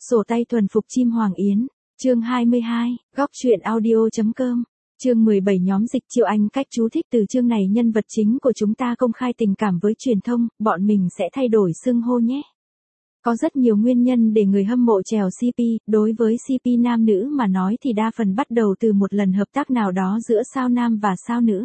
Sổ tay thuần phục chim Hoàng Yến, chương 22, góc truyện audio.com, chương 17 nhóm dịch Triệu Anh cách chú thích từ chương này nhân vật chính của chúng ta công khai tình cảm với truyền thông, bọn mình sẽ thay đổi xưng hô nhé. Có rất nhiều nguyên nhân để người hâm mộ trèo CP, đối với CP nam nữ mà nói thì đa phần bắt đầu từ một lần hợp tác nào đó giữa sao nam và sao nữ.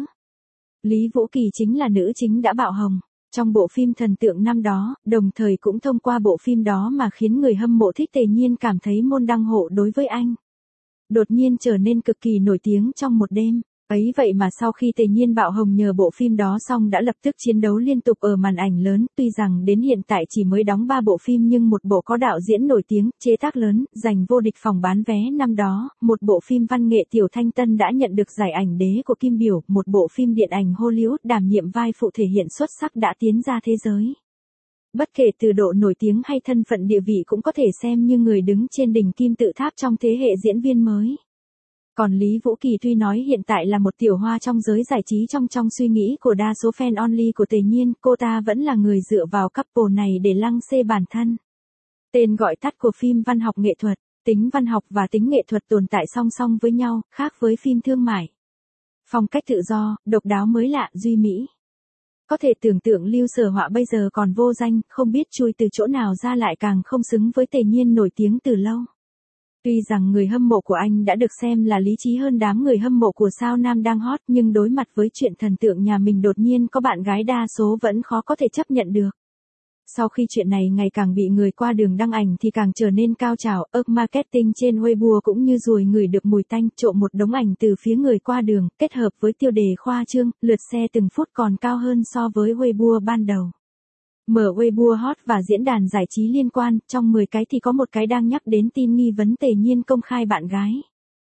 Lý Vũ Kỳ chính là nữ chính đã bạo hồng trong bộ phim Thần Tượng năm đó, đồng thời cũng thông qua bộ phim đó mà khiến người hâm mộ thích Tề Nhiên cảm thấy môn đăng hộ đối với anh. Đột nhiên trở nên cực kỳ nổi tiếng trong một đêm. Ấy vậy mà sau khi Tề Nhiên bạo hồng nhờ bộ phim đó xong đã lập tức chiến đấu liên tục ở màn ảnh lớn, tuy rằng đến hiện tại chỉ mới đóng 3 bộ phim nhưng một bộ có đạo diễn nổi tiếng, chế tác lớn, giành vô địch phòng bán vé năm đó, một bộ phim văn nghệ Tiểu Thanh Tân đã nhận được giải ảnh đế của Kim Biểu, một bộ phim điện ảnh Hollywood đảm nhiệm vai phụ thể hiện xuất sắc đã tiến ra thế giới. Bất kể từ độ nổi tiếng hay thân phận địa vị cũng có thể xem như người đứng trên đỉnh kim tự tháp trong thế hệ diễn viên mới. Còn Lý Vũ Kỳ tuy nói hiện tại là một tiểu hoa trong giới giải trí trong suy nghĩ của đa số fan only của Tề Nhiên, cô ta vẫn là người dựa vào couple này để lăng xê bản thân. Tên gọi tắt của phim văn học nghệ thuật, tính văn học và tính nghệ thuật tồn tại song song với nhau, khác với phim thương mại. Phong cách tự do, độc đáo mới lạ, duy mỹ. Có thể tưởng tượng Lưu Sở Họa bây giờ còn vô danh, không biết chui từ chỗ nào ra lại càng không xứng với Tề Nhiên nổi tiếng từ lâu. Tuy rằng người hâm mộ của anh đã được xem là lý trí hơn đám người hâm mộ của sao nam đang hot, nhưng đối mặt với chuyện thần tượng nhà mình đột nhiên có bạn gái đa số vẫn khó có thể chấp nhận được. Sau khi chuyện này ngày càng bị người qua đường đăng ảnh thì càng trở nên cao trào, marketing trên Weibo cũng như ruồi ngửi được mùi tanh, trộm một đống ảnh từ phía người qua đường, kết hợp với tiêu đề khoa trương, lượt xe từng phút còn cao hơn so với Weibo ban đầu. Mở Weibo hot và diễn đàn giải trí liên quan, trong 10 cái thì có một cái đang nhắc đến tin nghi vấn Tề Nhiên công khai bạn gái.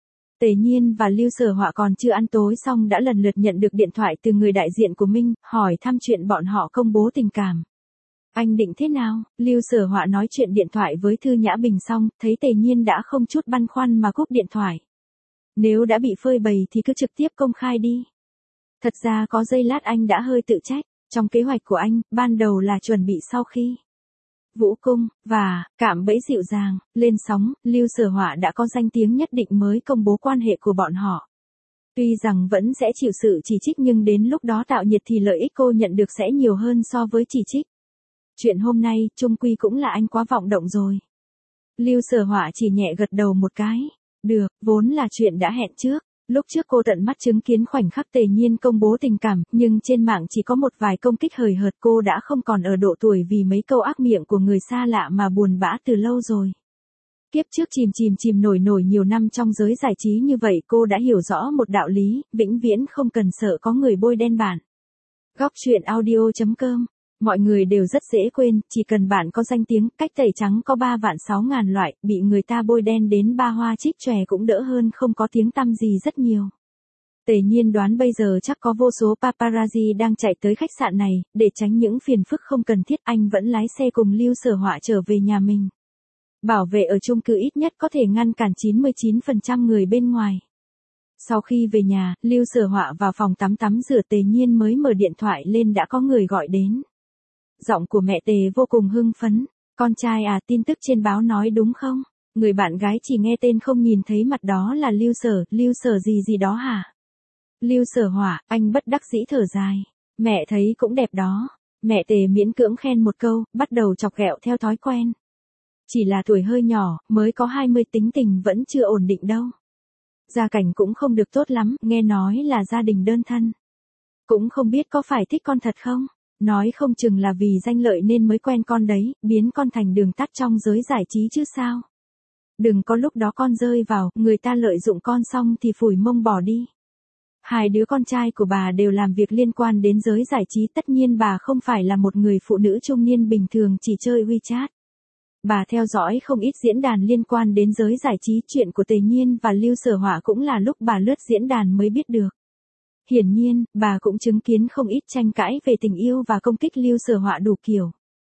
Tề Nhiên và Lưu Sở Họa còn chưa ăn tối xong đã lần lượt nhận được điện thoại từ người đại diện của Minh, hỏi thăm chuyện bọn họ công bố tình cảm. Anh định thế nào? Lưu Sở Họa nói chuyện điện thoại với Thư Nhã Bình xong, thấy Tề Nhiên đã không chút băn khoăn mà cúp điện thoại. Nếu đã bị phơi bày thì cứ trực tiếp công khai đi. Thật ra có giây lát anh đã hơi tự trách. Trong kế hoạch của anh, ban đầu là chuẩn bị sau khi Vũ Cung và Cạm Bẫy dịu dàng lên sóng, Lưu Sở Họa đã có danh tiếng nhất định mới công bố quan hệ của bọn họ. Tuy rằng vẫn sẽ chịu sự chỉ trích nhưng đến lúc đó tạo nhiệt thì lợi ích cô nhận được sẽ nhiều hơn so với chỉ trích. Chuyện hôm nay, chung quy cũng là anh quá vọng động rồi. Lưu Sở Họa chỉ nhẹ gật đầu một cái. Được, vốn là chuyện đã hẹn trước. Lúc trước cô tận mắt chứng kiến khoảnh khắc Tề Nhiên công bố tình cảm, nhưng trên mạng chỉ có một vài công kích hời hợt, cô đã không còn ở độ tuổi vì mấy câu ác miệng của người xa lạ mà buồn bã từ lâu rồi. Kiếp trước chìm nổi nhiều năm trong giới giải trí như vậy cô đã hiểu rõ một đạo lý, vĩnh viễn không cần sợ có người bôi đen bạn. Góc truyện audio.com. Mọi người đều rất dễ quên, chỉ cần bạn có danh tiếng, cách tẩy trắng có 3.600.000 loại, bị người ta bôi đen đến ba hoa trích chòe cũng đỡ hơn không có tiếng tăm gì rất nhiều. Tề Nhiên đoán bây giờ chắc có vô số paparazzi đang chạy tới khách sạn này, để tránh những phiền phức không cần thiết, anh vẫn lái xe cùng Lưu Sở Họa trở về nhà mình. Bảo vệ ở chung cư ít nhất có thể ngăn cản 99% người bên ngoài. Sau khi về nhà, Lưu Sở Họa vào phòng tắm rửa, Tề Nhiên mới mở điện thoại lên đã có người gọi đến. Giọng của mẹ Tề vô cùng hưng phấn. Con trai à, tin tức trên báo nói đúng không? Người bạn gái chỉ nghe tên không nhìn thấy mặt đó là Lưu Sở gì đó hả? Lưu Sở Họa, anh bất đắc dĩ thở dài. Mẹ thấy cũng đẹp đó. Mẹ Tề miễn cưỡng khen một câu, bắt đầu chọc ghẹo theo thói quen. Chỉ là tuổi hơi nhỏ, mới có 20, tính tình vẫn chưa ổn định đâu. Gia cảnh cũng không được tốt lắm, nghe nói là gia đình đơn thân. Cũng không biết có phải thích con thật không? Nói không chừng là vì danh lợi nên mới quen con đấy, biến con thành đường tắt trong giới giải trí chứ sao. Đừng có lúc đó con rơi vào, người ta lợi dụng con xong thì phủi mông bỏ đi. Hai đứa con trai của bà đều làm việc liên quan đến giới giải trí, tất nhiên bà không phải là một người phụ nữ trung niên bình thường chỉ chơi WeChat. Bà theo dõi không ít diễn đàn liên quan đến giới giải trí, chuyện của Tề Nhiên và Lưu Sở Họa cũng là lúc bà lướt diễn đàn mới biết được. Hiển nhiên, bà cũng chứng kiến không ít tranh cãi về tình yêu và công kích Lưu Sở Họa đủ kiểu.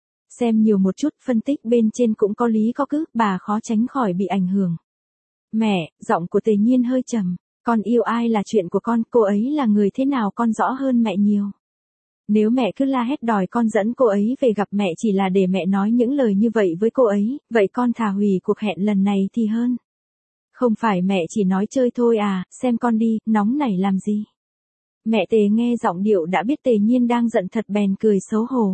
Xem nhiều một chút, phân tích bên trên cũng có lý có cứ, bà khó tránh khỏi bị ảnh hưởng. Mẹ, giọng của Tề Nhiên hơi trầm. Con yêu ai là chuyện của con, cô ấy là người thế nào con rõ hơn mẹ nhiều. Nếu mẹ cứ la hét đòi con dẫn cô ấy về gặp mẹ chỉ là để mẹ nói những lời như vậy với cô ấy, vậy con thà hủy cuộc hẹn lần này thì hơn. Không phải mẹ chỉ nói chơi thôi à, xem con đi, nóng nảy làm gì. Mẹ Tề nghe giọng điệu đã biết Tề Nhiên đang giận thật bèn cười xấu hổ.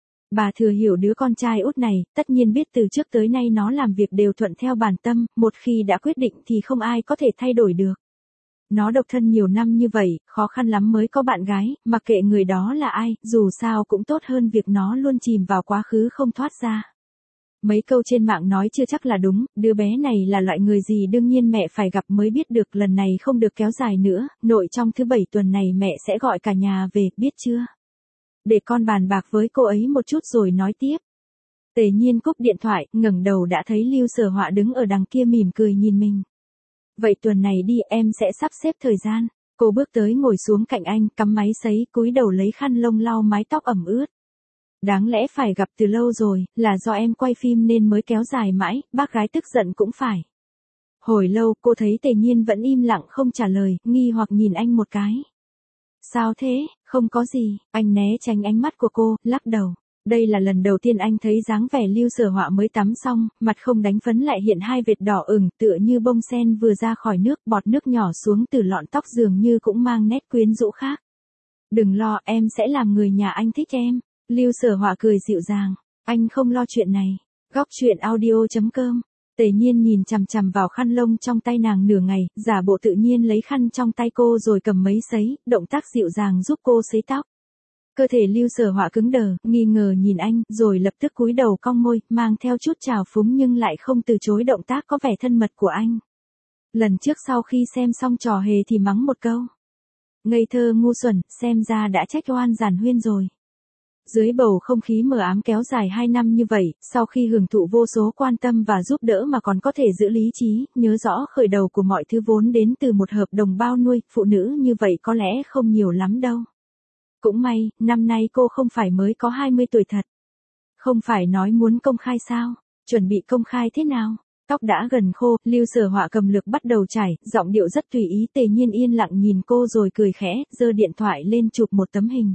Bà thừa hiểu đứa con trai út này, tất nhiên biết từ trước tới nay nó làm việc đều thuận theo bản tâm, một khi đã quyết định thì không ai có thể thay đổi được. Nó độc thân nhiều năm như vậy, khó khăn lắm mới có bạn gái, mặc kệ người đó là ai, dù sao cũng tốt hơn việc nó luôn chìm vào quá khứ không thoát ra. Mấy câu trên mạng nói chưa chắc là đúng, đứa bé này là loại người gì đương nhiên mẹ phải gặp mới biết được, lần này không được kéo dài nữa, nội trong thứ 7 tuần này mẹ sẽ gọi cả nhà về, biết chưa? Để con bàn bạc với cô ấy một chút rồi nói tiếp. Tề Nhiên cúp điện thoại, ngẩng đầu đã thấy Lưu Sở Họa đứng ở đằng kia mỉm cười nhìn mình. Vậy tuần này đi em sẽ sắp xếp thời gian. Cô bước tới ngồi xuống cạnh anh, cắm máy sấy, cúi đầu lấy khăn lông lau mái tóc ẩm ướt. Đáng lẽ phải gặp từ lâu rồi, là do em quay phim nên mới kéo dài mãi, bác gái tức giận cũng phải. Hồi lâu cô thấy Tề Nhiên vẫn im lặng không trả lời, nghi hoặc nhìn anh một cái. Sao thế, không có gì, anh né tránh ánh mắt của cô, lắc đầu. Đây là lần đầu tiên anh thấy dáng vẻ Lưu Sở Họa mới tắm xong, mặt không đánh phấn lại hiện hai vệt đỏ ửng tựa như bông sen vừa ra khỏi nước, bọt nước nhỏ xuống từ lọn tóc dường như cũng mang nét quyến rũ khác. Đừng lo, em sẽ làm người nhà anh thích em. Lưu Sở Họa cười dịu dàng, anh không lo chuyện này. Góc truyện audio.com. Tề Nhiên nhìn chằm chằm vào khăn lông trong tay nàng nửa ngày, giả bộ tự nhiên lấy khăn trong tay cô rồi cầm máy sấy, động tác dịu dàng giúp cô sấy tóc. Cơ thể Lưu Sở Họa cứng đờ, nghi ngờ nhìn anh, rồi lập tức cúi đầu cong môi, mang theo chút trào phúng nhưng lại không từ chối động tác có vẻ thân mật của anh. Lần trước sau khi xem xong trò hề thì mắng một câu. Ngây thơ ngu xuẩn, xem ra đã trách oan Giản Huyên rồi. Dưới bầu không khí mờ ám kéo dài 2 năm như vậy, sau khi hưởng thụ vô số quan tâm và giúp đỡ mà còn có thể giữ lý trí, nhớ rõ khởi đầu của mọi thứ vốn đến từ một hợp đồng bao nuôi, phụ nữ như vậy có lẽ không nhiều lắm đâu. Cũng may, năm nay cô không phải mới có 20 tuổi thật. Không phải nói muốn công khai sao, chuẩn bị công khai thế nào? Tóc đã gần khô, Lưu Sở Họa cầm lược bắt đầu chải, giọng điệu rất tùy ý. Tề Nhiên yên lặng nhìn cô rồi cười khẽ, giơ điện thoại lên chụp một tấm hình.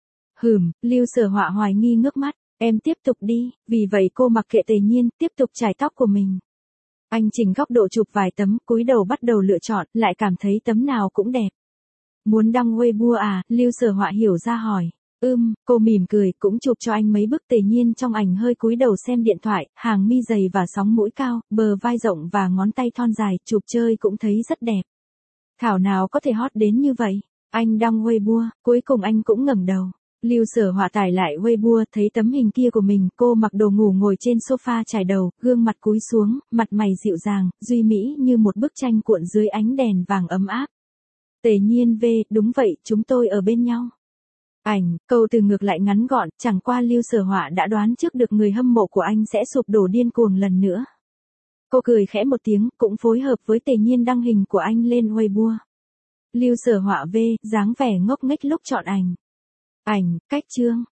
Lưu Sở Họa hoài nghi ngước mắt, em tiếp tục đi, vì vậy cô mặc kệ Tề Nhiên, tiếp tục chải tóc của mình. Anh chỉnh góc độ chụp vài tấm, cúi đầu bắt đầu lựa chọn, lại cảm thấy tấm nào cũng đẹp. Muốn đăng Weibo à, Lưu Sở Họa hiểu ra hỏi. Cô mỉm cười, cũng chụp cho anh mấy bức. Tề Nhiên trong ảnh hơi cúi đầu xem điện thoại, hàng mi dày và sóng mũi cao, bờ vai rộng và ngón tay thon dài, chụp chơi cũng thấy rất đẹp. Thảo nào có thể hot đến như vậy, anh đăng Weibo, cuối cùng anh cũng ngẩng đầu. Lưu Sở Họa tải lại Weibo, thấy tấm hình kia của mình, cô mặc đồ ngủ ngồi trên sofa trải đầu, gương mặt cúi xuống, mặt mày dịu dàng, duy mỹ như một bức tranh cuộn dưới ánh đèn vàng ấm áp. Tề Nhiên về, đúng vậy, chúng tôi ở bên nhau. Ảnh, câu từ ngược lại ngắn gọn, chẳng qua Lưu Sở Họa đã đoán trước được người hâm mộ của anh sẽ sụp đổ điên cuồng lần nữa. Cô cười khẽ một tiếng, cũng phối hợp với Tề Nhiên đăng hình của anh lên Weibo. Lưu Sở Họa về, dáng vẻ ngốc nghếch lúc chọn ảnh. Ảnh, cách chương.